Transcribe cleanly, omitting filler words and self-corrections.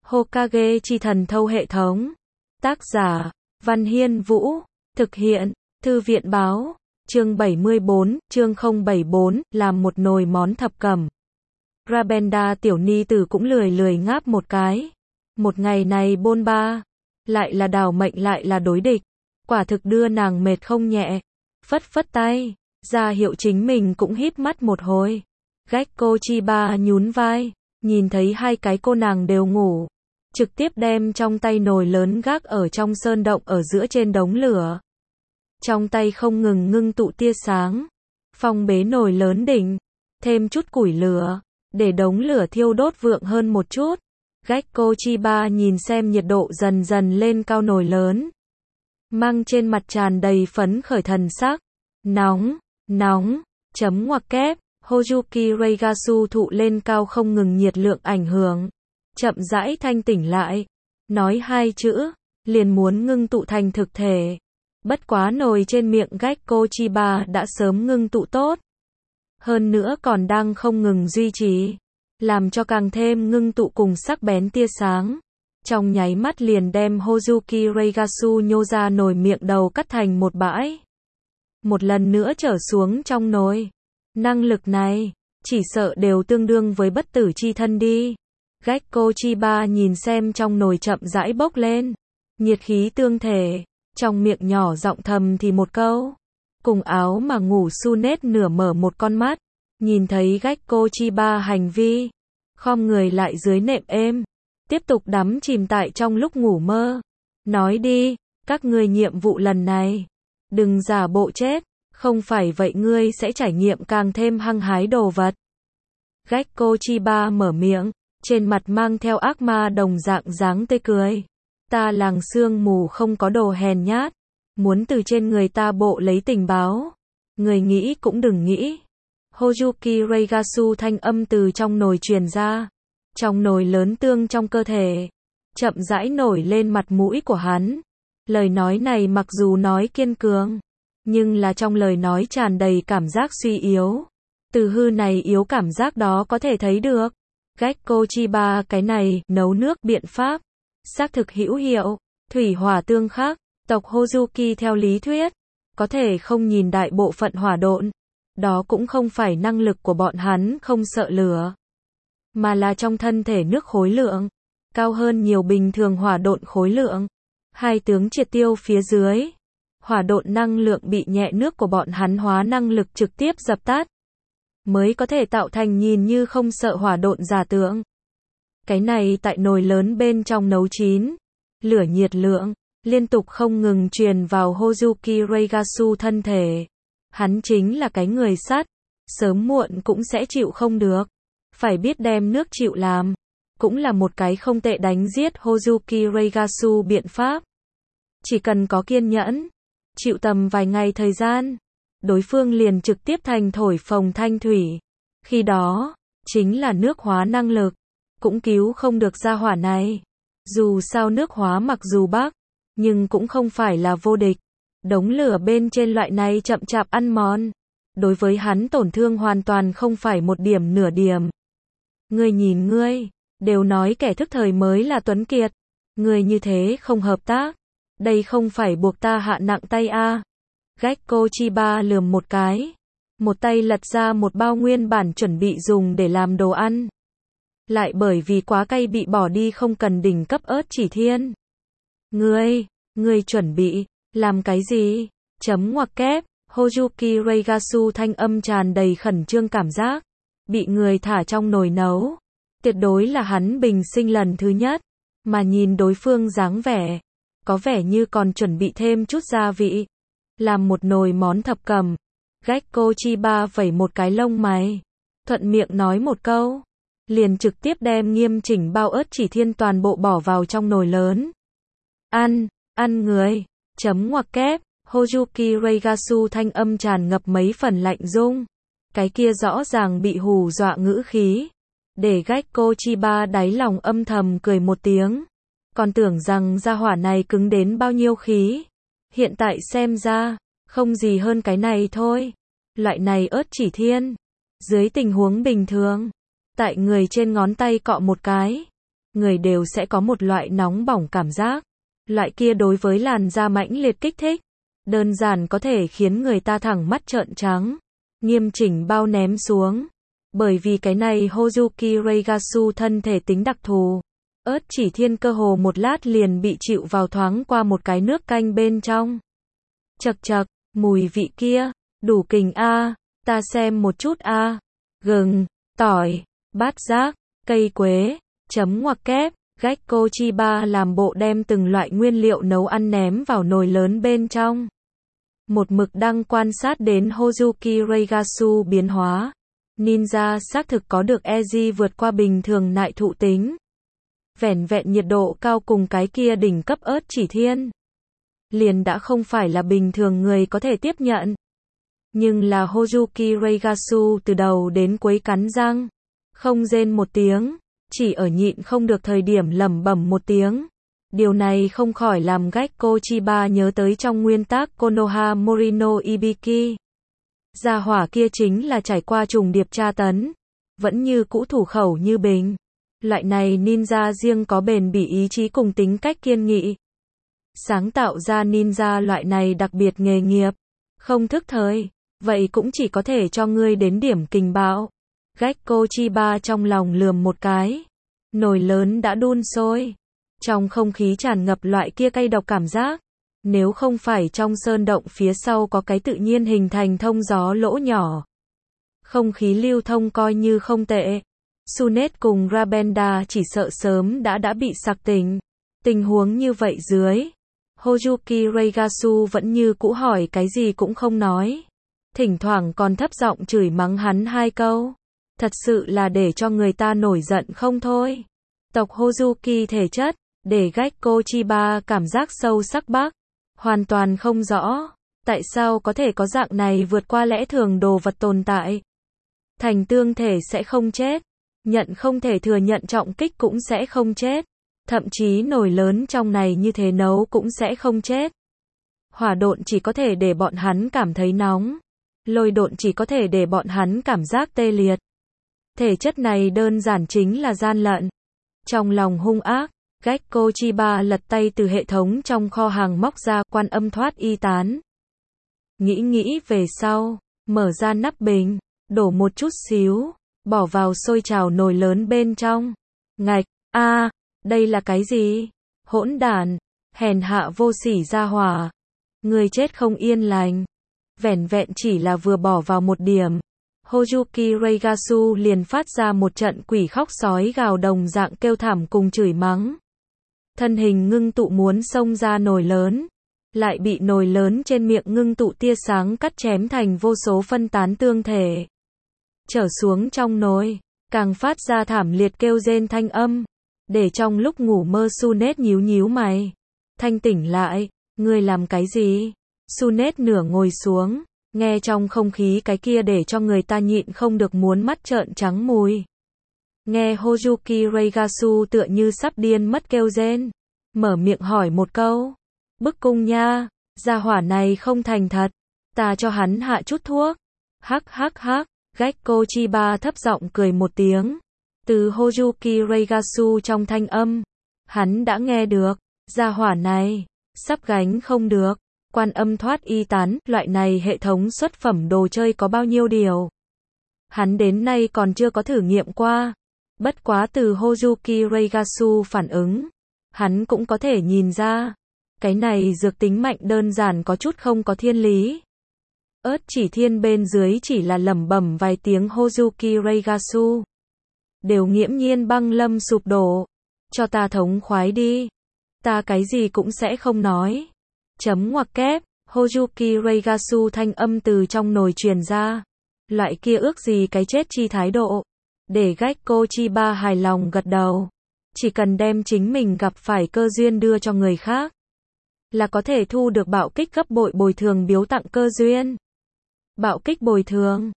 Hokage chi thần thâu hệ thống. Tác giả, Văn Hiên Vũ. Thực hiện, Thư viện báo. Chương 74, chương 074, làm một nồi món thập cẩm. Rabenda tiểu ni tử cũng lười ngáp một cái. Một ngày này bôn ba, lại là đảo mệnh lại là đối địch. Quả thực đưa nàng mệt không nhẹ. Phất phất tay, ra hiệu chính mình cũng híp mắt một hồi. Gekko Chiba nhún vai, nhìn thấy hai cái cô nàng đều ngủ. Trực tiếp đem trong tay nồi lớn gác ở trong sơn động ở giữa trên đống lửa. Trong tay không ngừng ngưng tụ tia sáng. Phong bế nồi lớn đỉnh, thêm chút củi lửa, để đống lửa thiêu đốt vượng hơn một chút. Gekko Chiba nhìn xem nhiệt độ dần dần lên cao nồi lớn. Mang trên mặt tràn đầy phấn khởi thần sắc. Nóng, nóng, chấm ngoặc kép, Hojuki Reigasu thụ lên cao không ngừng nhiệt lượng ảnh hưởng. Chậm rãi thanh tỉnh lại. Nói hai chữ, liền muốn ngưng tụ thành thực thể. Bất quá nồi trên miệng Gekko Chiba đã sớm ngưng tụ tốt. Hơn nữa còn đang không ngừng duy trì. Làm cho càng thêm ngưng tụ cùng sắc bén tia sáng. Trong nháy mắt liền đem Hojuki Reigasu nhô ra nồi miệng đầu cắt thành một bãi. Một lần nữa trở xuống trong nồi. Năng lực này, chỉ sợ đều tương đương với bất tử chi thân đi. Gekko Chiba nhìn xem trong nồi chậm rãi bốc lên. Nhiệt khí tương thể, trong miệng nhỏ giọng thầm thì một câu. Cùng áo mà ngủ Sunet nửa mở một con mắt. Nhìn thấy Gekko Chiba hành vi. Khom người lại dưới nệm êm. Tiếp tục đắm chìm tại trong lúc ngủ mơ. Nói đi, các ngươi nhiệm vụ lần này. Đừng giả bộ chết. Không phải vậy ngươi sẽ trải nghiệm càng thêm hăng hái đồ vật. Gekko Chiba mở miệng. Trên mặt mang theo ác ma đồng dạng dáng tươi cười. Ta làng sương mù không có đồ hèn nhát. Muốn từ trên người ta bộ lấy tình báo. Người nghĩ cũng đừng nghĩ. Hojuki Reigasu thanh âm từ trong nồi truyền ra. Trong nồi lớn tương trong cơ thể. Chậm rãi nổi lên mặt mũi của hắn. Lời nói này mặc dù nói kiên cường. Nhưng là trong lời nói tràn đầy cảm giác suy yếu. Từ hư này yếu cảm giác đó có thể thấy được. Gekko Chiba cái này, nấu nước biện pháp. Xác thực hữu hiệu. Thủy hỏa tương khắc. Tộc Hojuki theo lý thuyết. Có thể không nhìn đại bộ phận hỏa độn. Đó cũng không phải năng lực của bọn hắn không sợ lửa. Mà là trong thân thể nước khối lượng. Cao hơn nhiều bình thường hỏa độn khối lượng. Hai tướng triệt tiêu phía dưới. Hỏa độn năng lượng bị nhẹ nước của bọn hắn hóa năng lực trực tiếp dập tắt. Mới có thể tạo thành nhìn như không sợ hỏa độn giả tượng. Cái này tại nồi lớn bên trong nấu chín. Lửa nhiệt lượng, liên tục không ngừng truyền vào Hojuki Reigasu thân thể. Hắn chính là cái người sắt. Sớm muộn cũng sẽ chịu không được. Phải biết đem nước chịu làm. Cũng là một cái không tệ đánh giết Hojuki Reigasu biện pháp. Chỉ cần có kiên nhẫn. Chịu tầm vài ngày thời gian. Đối phương liền trực tiếp thành thổi phồng thanh thủy. Khi đó, chính là nước hóa năng lực. Cũng cứu không được gia hỏa này. Dù sao nước hóa mặc dù bắc. Nhưng cũng không phải là vô địch. Đống lửa bên trên loại này chậm chạp ăn mòn. Đối với hắn tổn thương hoàn toàn không phải một điểm nửa điểm. Ngươi nhìn ngươi. Đều nói kẻ thức thời mới là tuấn kiệt. Ngươi như thế không hợp tác. Đây không phải buộc ta hạ nặng tay a. Gekko Chiba lườm một cái. Một tay lật ra một bao nguyên bản chuẩn bị dùng để làm đồ ăn. Lại bởi vì quá cay bị bỏ đi không cần đỉnh cấp ớt chỉ thiên. Ngươi chuẩn bị, làm cái gì? Chấm ngoặc kép, Hojuki Reigasu thanh âm tràn đầy khẩn trương cảm giác. Bị người thả trong nồi nấu. Tuyệt đối là hắn bình sinh lần thứ nhất. Mà nhìn đối phương dáng vẻ. Có vẻ như còn chuẩn bị thêm chút gia vị. Làm một nồi món thập cẩm. Gekko Chiba vẩy một cái lông mày. Thuận miệng nói một câu. Liền trực tiếp đem nghiêm chỉnh bao ớt chỉ thiên toàn bộ bỏ vào trong nồi lớn. Ăn người. Chấm ngoặc kép. Hojuki Reigasu thanh âm tràn ngập mấy phần lạnh rung. Cái kia rõ ràng bị hù dọa ngữ khí. Để Gekko Chiba đáy lòng âm thầm cười một tiếng. Còn tưởng rằng gia hỏa này cứng đến bao nhiêu khí. Hiện tại xem ra, không gì hơn cái này thôi. Loại này ớt chỉ thiên. Dưới tình huống bình thường, tại người trên ngón tay cọ một cái. người đều sẽ có một loại nóng bỏng cảm giác. Loại kia đối với làn da mãnh liệt kích thích, đơn giản có thể khiến người ta thẳng mắt trợn trắng, nghiêm chỉnh bao ném xuống. Bởi vì cái này Hozuki Reigatsu thân thể tính đặc thù, ớt chỉ thiên cơ hồ một lát liền bị chịu vào thoáng qua một cái nước canh bên trong. Chậc chậc, mùi vị kia, đủ kình a, ta xem một chút a. Gừng, tỏi, bát giác, cây quế, chấm ngoặc kép, Gekko Chiba làm bộ đem từng loại nguyên liệu nấu ăn ném vào nồi lớn bên trong. Một mực đang quan sát đến Hozuki Reigatsu biến hóa. Ninja xác thực có được Eiji vượt qua bình thường nại thụ tính. Vẻn vẹn nhiệt độ cao cùng cái kia đỉnh cấp ớt chỉ thiên. Liền đã không phải là bình thường người có thể tiếp nhận. Nhưng là Hozuki Reigatsu từ đầu đến cuối cắn răng. Không rên một tiếng. Chỉ ở nhịn không được thời điểm lẩm bẩm một tiếng. Điều này không khỏi làm Gekko Chiba nhớ tới trong nguyên tác Konoha Morino Ibiki. Gia hỏa kia chính là trải qua trùng điệp tra tấn. Vẫn như cũ thủ khẩu như bình. Loại này ninja riêng có bền bỉ ý chí cùng tính cách kiên nghị. Sáng tạo ra ninja loại này đặc biệt nghề nghiệp. Không thức thời. Vậy cũng chỉ có thể cho ngươi đến điểm kình bạo. Gekko Chiba trong lòng lườm một cái. Nồi lớn đã đun sôi. Trong không khí tràn ngập loại kia cay độc cảm giác. Nếu không phải trong sơn động phía sau có cái tự nhiên hình thành thông gió lỗ nhỏ. Không khí lưu thông coi như không tệ. Sunet cùng Rabenda chỉ sợ sớm đã bị sặc tỉnh. Tình huống như vậy dưới. Hozuki Reigatsu vẫn như cũ hỏi cái gì cũng không nói. Thỉnh thoảng còn thấp giọng chửi mắng hắn hai câu. Thật sự là để cho người ta nổi giận không thôi. Tộc Hozuki thể chất, để Gekko Chiba cảm giác sâu sắc bác. Hoàn toàn không rõ. Tại sao có thể có dạng này vượt qua lẽ thường đồ vật tồn tại. Thành tương thể sẽ không chết. Nhận không thể thừa nhận trọng kích cũng sẽ không chết. Thậm chí nồi lớn trong này như thế nấu cũng sẽ không chết. Hỏa độn chỉ có thể để bọn hắn cảm thấy nóng. Lôi độn chỉ có thể để bọn hắn cảm giác tê liệt. Thể chất này đơn giản chính là gian lận. Trong lòng hung ác, Gekko Chiba lật tay từ hệ thống trong kho hàng móc ra quan âm thoát y tán. Nghĩ về sau, mở ra nắp bình, đổ một chút xíu, bỏ vào sôi trào nồi lớn bên trong. Ngạch, đây là cái gì? Hỗn đản, hèn hạ vô sỉ gia hỏa. Người chết không yên lành. Vẻn vẹn chỉ là vừa bỏ vào một điểm. Hozuki Reigatsu liền phát ra một trận quỷ khóc sói gào đồng dạng kêu thảm cùng chửi mắng. Thân hình ngưng tụ muốn xông ra nồi lớn. Lại bị nồi lớn trên miệng ngưng tụ tia sáng cắt chém thành vô số phân tán tương thể. Trở xuống trong nồi, càng phát ra thảm liệt kêu rên thanh âm. Để trong lúc ngủ mơ Sunet nhíu mày. Thanh tỉnh lại, ngươi làm cái gì? Sunet nửa ngồi xuống, nghe trong không khí cái kia để cho người ta nhịn không được muốn mắt trợn trắng mùi. Nghe Hozuki Reigatsu tựa như sắp điên mất kêu rên. Mở miệng hỏi một câu. Bức cung nha, gia hỏa này không thành thật. Ta cho hắn hạ chút thuốc. Hắc. Gekko Chiba thấp giọng cười một tiếng. Từ Hozuki Reigatsu trong thanh âm. Hắn đã nghe được. Gia hỏa này, sắp gánh không được. Quan âm thoát y tán, loại này hệ thống xuất phẩm đồ chơi có bao nhiêu điều. Hắn đến nay còn chưa có thử nghiệm qua. Bất quá từ Hozuki Reigatsu phản ứng. Hắn cũng có thể nhìn ra. Cái này dược tính mạnh đơn giản có chút không có thiên lý. Ớt chỉ thiên bên dưới chỉ là lẩm bẩm vài tiếng Hozuki Reigatsu. Đều nghiễm nhiên băng lâm sụp đổ. Cho ta thống khoái đi. Ta cái gì cũng sẽ không nói. Chấm ngoặc kép, Hozuki Reigatsu thanh âm từ trong nồi truyền ra. Loại kia ước gì cái chết chi thái độ. Để Gekko Chiba hài lòng gật đầu. Chỉ cần đem chính mình gặp phải cơ duyên đưa cho người khác. Là có thể thu được bạo kích gấp bội bồi thường biếu tặng cơ duyên. Bạo kích bồi thường.